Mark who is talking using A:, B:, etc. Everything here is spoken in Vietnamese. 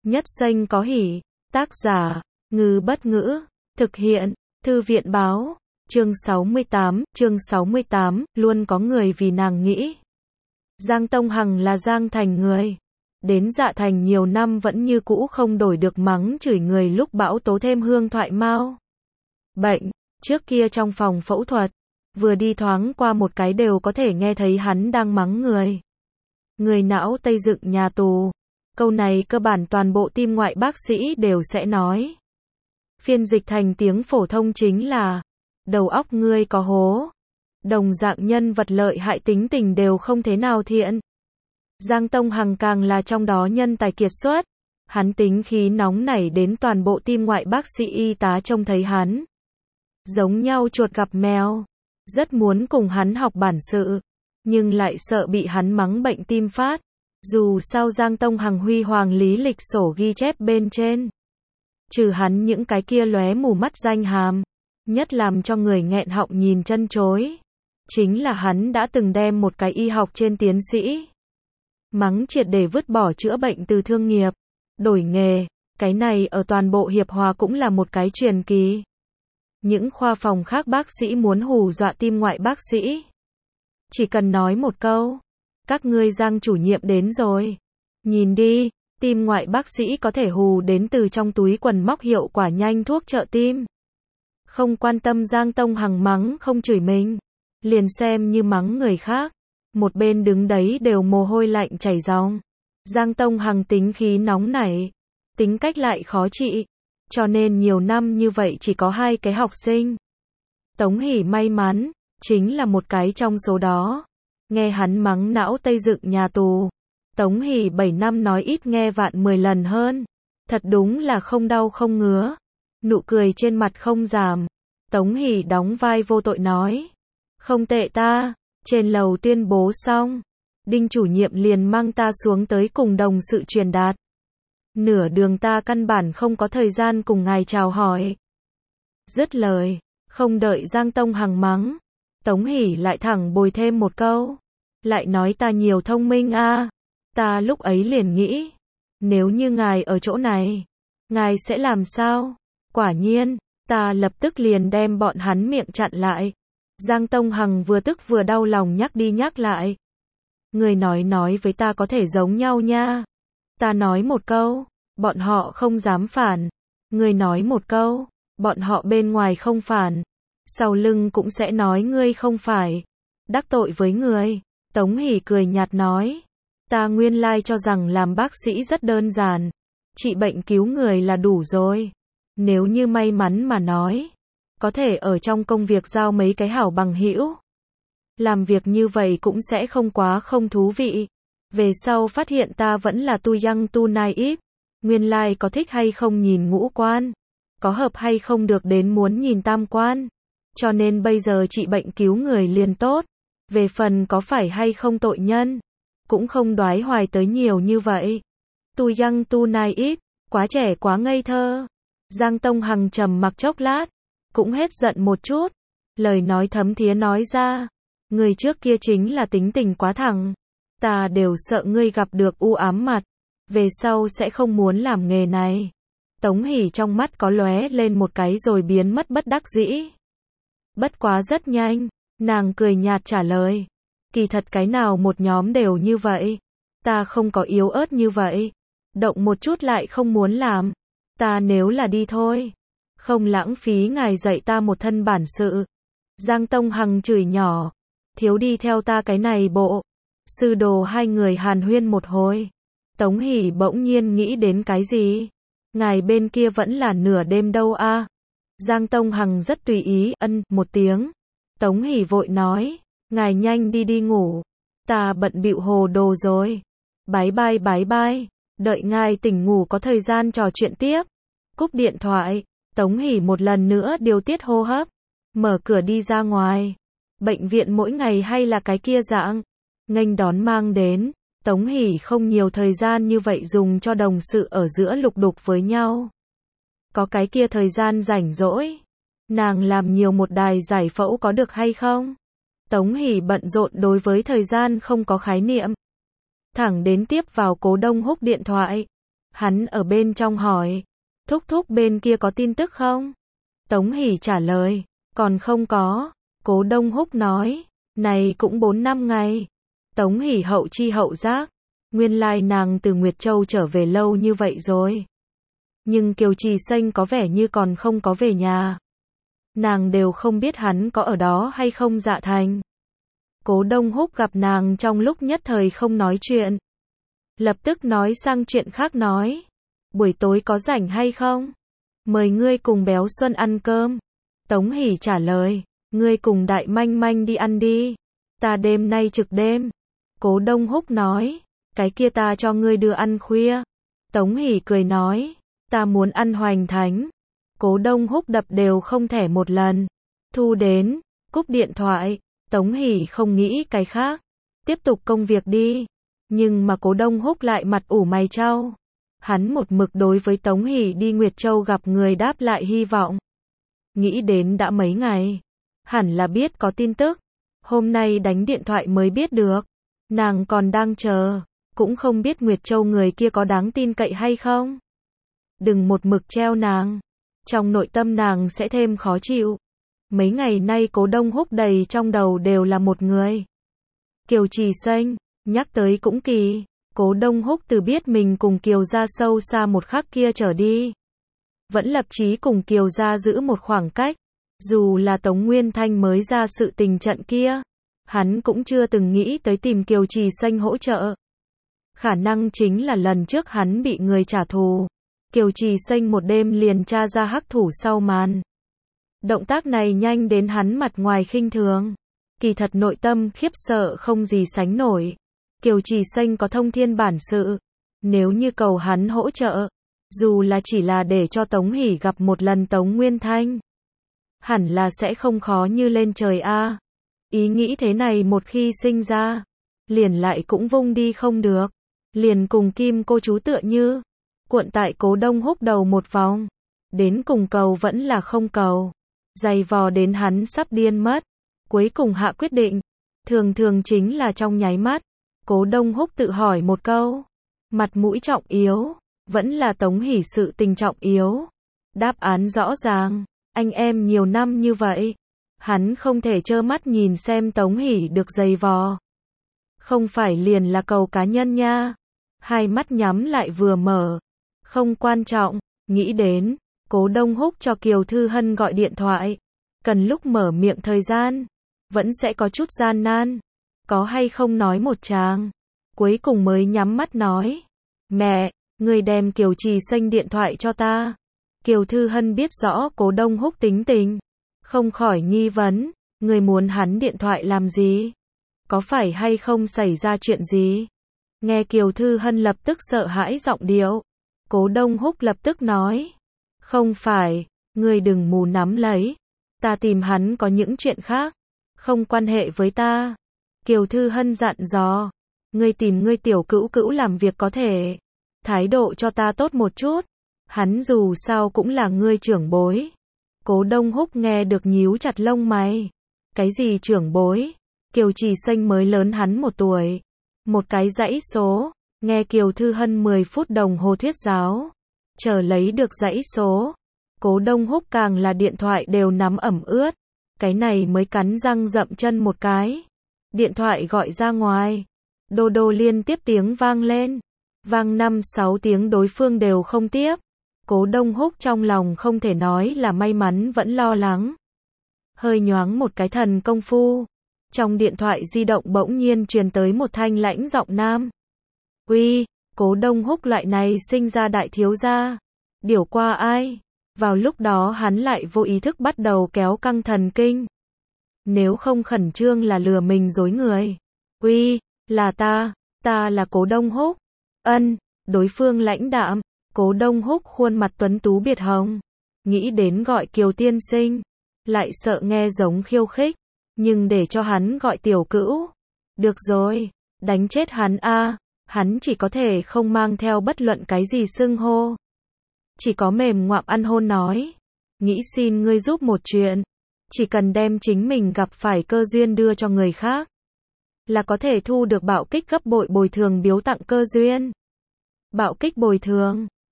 A: Nhất xanh có hỉ. Tác giả, Ngư Bất Ngữ. Thực hiện, Thư viện Báo. Chương 68, luôn có người vì nàng nghĩ. Giang Tông Hằng là Giang Thành người. Đến Dạ Thành nhiều năm vẫn như cũ không đổi được mắng chửi người lúc bão tố thêm hương thoại mau. Bệnh, trước kia trong phòng phẫu thuật, vừa đi thoáng qua một cái đều có thể nghe thấy hắn đang mắng người. Người não Tây dựng nhà tù. Câu này cơ bản toàn bộ tim ngoại bác sĩ đều sẽ nói. Phiên dịch thành tiếng phổ thông chính là đầu óc ngươi có hố. Đồng dạng nhân vật lợi hại tính tình đều không thế nào thiện. Giang Tông Hằng càng là trong đó nhân tài kiệt xuất. Hắn tính khí nóng nảy đến toàn bộ tim ngoại bác sĩ y tá trông thấy hắn giống nhau chuột gặp mèo. Rất muốn cùng hắn học bản sự, nhưng lại sợ bị hắn mắng bệnh tim phát. Dù sao Giang Tông Hằng huy hoàng lý lịch sổ ghi chép bên trên, trừ hắn những cái kia lóe mù mắt danh hàm, nhất làm cho người nghẹn họng nhìn chân chối, chính là hắn đã từng đem một cái y học trên tiến sĩ mắng triệt để vứt bỏ chữa bệnh từ thương nghiệp, đổi nghề. Cái này ở toàn bộ Hiệp Hòa cũng là một cái truyền kỳ. Những khoa phòng khác bác sĩ muốn hù dọa tim ngoại bác sĩ, chỉ cần nói một câu, các ngươi Giang chủ nhiệm đến rồi, nhìn đi. Tim ngoại bác sĩ có thể hù đến từ trong túi quần móc hiệu quả nhanh thuốc trợ tim. Không quan tâm Giang Tông Hằng mắng không chửi mình, liền xem như mắng người khác. Một bên đứng đấy đều mồ hôi lạnh chảy ròng. Giang Tông Hằng tính khí nóng nảy, tính cách lại khó trị, cho nên nhiều năm như vậy chỉ có 2 cái học sinh. Tống Hỷ may mắn, chính là một cái trong số đó. Nghe hắn mắng não Tây dựng nhà tù. Tống Hỷ 7 năm nói ít nghe vạn 10 lần hơn. Thật đúng là không đau không ngứa. Nụ cười trên mặt không giảm. Tống Hỷ đóng vai vô tội nói. Không tệ ta. Trên lầu tuyên bố xong, Đinh chủ nhiệm liền mang ta xuống tới cùng đồng sự truyền đạt. Nửa đường ta căn bản không có thời gian cùng ngài chào hỏi. Dứt lời, không đợi Giang Tông Hằng mắng, Tống Hỷ lại thẳng bồi thêm một câu. Lại nói ta nhiều thông minh a. Ta lúc ấy liền nghĩ, nếu như ngài ở chỗ này, ngài sẽ làm sao? Quả nhiên, ta lập tức liền đem bọn hắn miệng chặn lại. Giang Tông Hằng vừa tức vừa đau lòng nhắc đi nhắc lại. Người nói với ta có thể giống nhau nha. Ta nói một câu, bọn họ không dám phản. Người nói một câu, bọn họ bên ngoài không phản, sau lưng cũng sẽ nói ngươi không phải đắc tội với người. Tống Hỷ cười nhạt nói. Ta nguyên lai cho rằng làm bác sĩ rất đơn giản, trị bệnh cứu người là đủ rồi. Nếu như may mắn mà nói, có thể ở trong công việc giao mấy cái hảo bằng hữu. Làm việc như vậy cũng sẽ không quá không thú vị. Về sau phát hiện ta vẫn là tu young tu naive. Nguyên lai có thích hay không nhìn ngũ quan, có hợp hay không được đến muốn nhìn tam quan. Cho nên bây giờ trị bệnh cứu người liền tốt. Về phần có phải hay không tội nhân, cũng không đoái hoài tới nhiều như vậy. Tu young tu naive, quá trẻ quá ngây thơ. Giang Tông Hằng trầm mặc chốc lát, cũng hết giận một chút. Lời nói thấm thía nói ra. Người trước kia chính là tính tình quá thẳng. Ta đều sợ ngươi gặp được u ám mặt. Về sau sẽ không muốn làm nghề này. Tống Hỷ trong mắt có lóe lên một cái rồi biến mất bất đắc dĩ. Bất quá rất nhanh, nàng cười nhạt trả lời. Kỳ thật cái nào một nhóm đều như vậy. Ta không có yếu ớt như vậy. Động một chút lại không muốn làm. Ta nếu là đi thôi, không lãng phí ngài dạy ta một thân bản sự. Giang Tông Hằng chửi nhỏ. Thiếu đi theo ta cái này bộ. Sư đồ hai người hàn huyên một hồi. Tống Hỷ bỗng nhiên nghĩ đến cái gì? Ngài bên kia vẫn là nửa đêm đâu a? Giang Tông Hằng rất tùy ý ân một tiếng. Tống Hỷ vội nói. Ngài nhanh đi đi ngủ. Ta bận bịu hồ đồ rồi. Bái bai bái bai. Đợi ngài tỉnh ngủ có thời gian trò chuyện tiếp. Cúp điện thoại. Tống Hỷ một lần nữa điều tiết hô hấp. Mở cửa đi ra ngoài. Bệnh viện mỗi ngày hay là cái kia dạng. Nghênh đón mang đến. Tống Hỷ không nhiều thời gian như vậy dùng cho đồng sự ở giữa lục đục với nhau. Có cái kia thời gian rảnh rỗi. Nàng làm nhiều một đài giải phẫu có được hay không? Tống Hỷ bận rộn đối với thời gian không có khái niệm. Thẳng đến tiếp vào Cố Đông Húc điện thoại. Hắn ở bên trong hỏi, thúc thúc bên kia có tin tức không? Tống Hỷ trả lời, còn không có. Cố Đông Húc nói, này cũng 4-5 ngày. Tống Hỷ hậu chi hậu giác, nguyên lai nàng từ Nguyệt Châu trở về lâu như vậy rồi. Nhưng Kiều Trì Xanh có vẻ như còn không có về nhà. Nàng đều không biết hắn có ở đó hay không. Dạ Thành. Cố Đông Húc gặp nàng trong lúc nhất thời không nói chuyện. Lập tức nói sang chuyện khác nói, buổi tối có rảnh hay không? Mời ngươi cùng Béo Xuân ăn cơm. Tống Hỷ trả lời, ngươi cùng Đại Manh Manh đi ăn đi. Ta đêm nay trực đêm. Cố Đông Húc nói, cái kia ta cho ngươi đưa ăn khuya. Tống Hỷ cười nói, ta muốn ăn hoành thánh. Cố Đông Húc đập đều không thẻ một lần. Thu đến, cúp điện thoại. Tống Hỷ không nghĩ cái khác, tiếp tục công việc đi. Nhưng mà Cố Đông Húc lại mặt ủ mày chau. Hắn một mực đối với Tống Hỷ đi Nguyệt Châu gặp người đáp lại hy vọng. Nghĩ đến đã mấy ngày, hẳn là biết có tin tức. Hôm nay đánh điện thoại mới biết được. Nàng còn đang chờ, cũng không biết Nguyệt Châu người kia có đáng tin cậy hay không. Đừng một mực treo nàng, trong nội tâm nàng sẽ thêm khó chịu. Mấy ngày nay Cố Đông Húc đầy trong đầu đều là một người. Kiều Trì Xanh, nhắc tới cũng kỳ. Cố Đông Húc từ biết mình cùng Kiều gia sâu xa một khắc kia trở đi, vẫn lập chí cùng Kiều gia giữ một khoảng cách. Dù là Tống Nguyên Thanh mới ra sự tình trận kia, hắn cũng chưa từng nghĩ tới tìm Kiều Trì Xanh hỗ trợ. Khả năng chính là lần trước hắn bị người trả thù, Kiều Trì Xanh một đêm liền tra ra hắc thủ sau màn. Động tác này nhanh đến hắn mặt ngoài khinh thường, kỳ thật nội tâm khiếp sợ không gì sánh nổi. Kiều Trì Xanh có thông thiên bản sự, nếu như cầu hắn hỗ trợ, dù là chỉ là để cho Tống Hỷ gặp một lần Tống Nguyên Thanh, hẳn là sẽ không khó như lên trời a. Ý nghĩ thế này một khi sinh ra, liền lại cũng vung đi không được, liền cùng Kim cô chú tựa như cuộn tại Cố Đông Húc đầu một vòng, đến cùng cầu vẫn là không cầu, dày vò đến hắn sắp điên mất, cuối cùng hạ quyết định, thường thường chính là trong nháy mắt. Cố Đông Húc tự hỏi một câu, mặt mũi trọng yếu, vẫn là Tống Hỷ sự tình trọng yếu. Đáp án rõ ràng, anh em nhiều năm như vậy, hắn không thể trơ mắt nhìn xem Tống Hỷ được dày vò. Không phải liền là cầu cá nhân nha. Hai mắt nhắm lại vừa mở, không quan trọng, nghĩ đến, Cố Đông Húc cho Kiều Thư Hân gọi điện thoại, cần lúc mở miệng thời gian, vẫn sẽ có chút gian nan. Có hay không nói một tràng, cuối cùng mới nhắm mắt nói, mẹ, người đem Kiều Trì Xanh điện thoại cho ta. Kiều Thư Hân biết rõ Cố Đông Húc tính tình, không khỏi nghi vấn, người muốn hắn điện thoại làm gì? Có phải hay không xảy ra chuyện gì? Nghe Kiều Thư Hân lập tức sợ hãi giọng điệu, Cố Đông Húc lập tức nói, không phải, người đừng mù nắm lấy, ta tìm hắn có những chuyện khác, không quan hệ với ta. Kiều Thư Hân dặn dò, ngươi tìm ngươi tiểu cữu cữu làm việc có thể, thái độ cho ta tốt một chút, hắn dù sao cũng là ngươi trưởng bối. Cố Đông Húc nghe được nhíu chặt lông mày, cái gì trưởng bối? Kiều Trì Xanh mới lớn hắn 1 tuổi, một cái dãy số, nghe Kiều Thư Hân 10 phút đồng hồ thuyết giáo, chờ lấy được dãy số, Cố Đông Húc càng là điện thoại đều nắm ẩm ướt, cái này mới cắn răng dậm chân một cái. Điện thoại gọi ra ngoài, đô đô liên tiếp tiếng vang lên, vang 5-6 tiếng đối phương đều không tiếp. Cố Đông Húc trong lòng không thể nói là may mắn vẫn lo lắng. Hơi nhoáng một cái thần công phu, trong điện thoại di động bỗng nhiên truyền tới một thanh lãnh giọng nam. Uy, Cố Đông Húc loại này sinh ra đại thiếu gia, điều qua ai? Vào lúc đó hắn lại vô ý thức bắt đầu kéo căng thần kinh. Nếu không khẩn trương là lừa mình dối người. Uy, là ta là Cố Đông Húc. Ân, đối phương lãnh đạm. Cố Đông Húc khuôn mặt tuấn tú biệt hồng, nghĩ đến gọi Kiều tiên sinh, lại sợ nghe giống khiêu khích, nhưng để cho hắn gọi tiểu cữu. Được rồi, đánh chết hắn a, hắn chỉ có thể không mang theo bất luận cái gì xưng hô. Chỉ có mềm ngoạm ăn hôn nói, nghĩ xin ngươi giúp một chuyện, chỉ cần đem chính mình gặp phải cơ duyên đưa cho người khác, là có thể thu được bạo kích gấp bội bồi thường biếu tặng cơ duyên. Bạo kích bồi thường.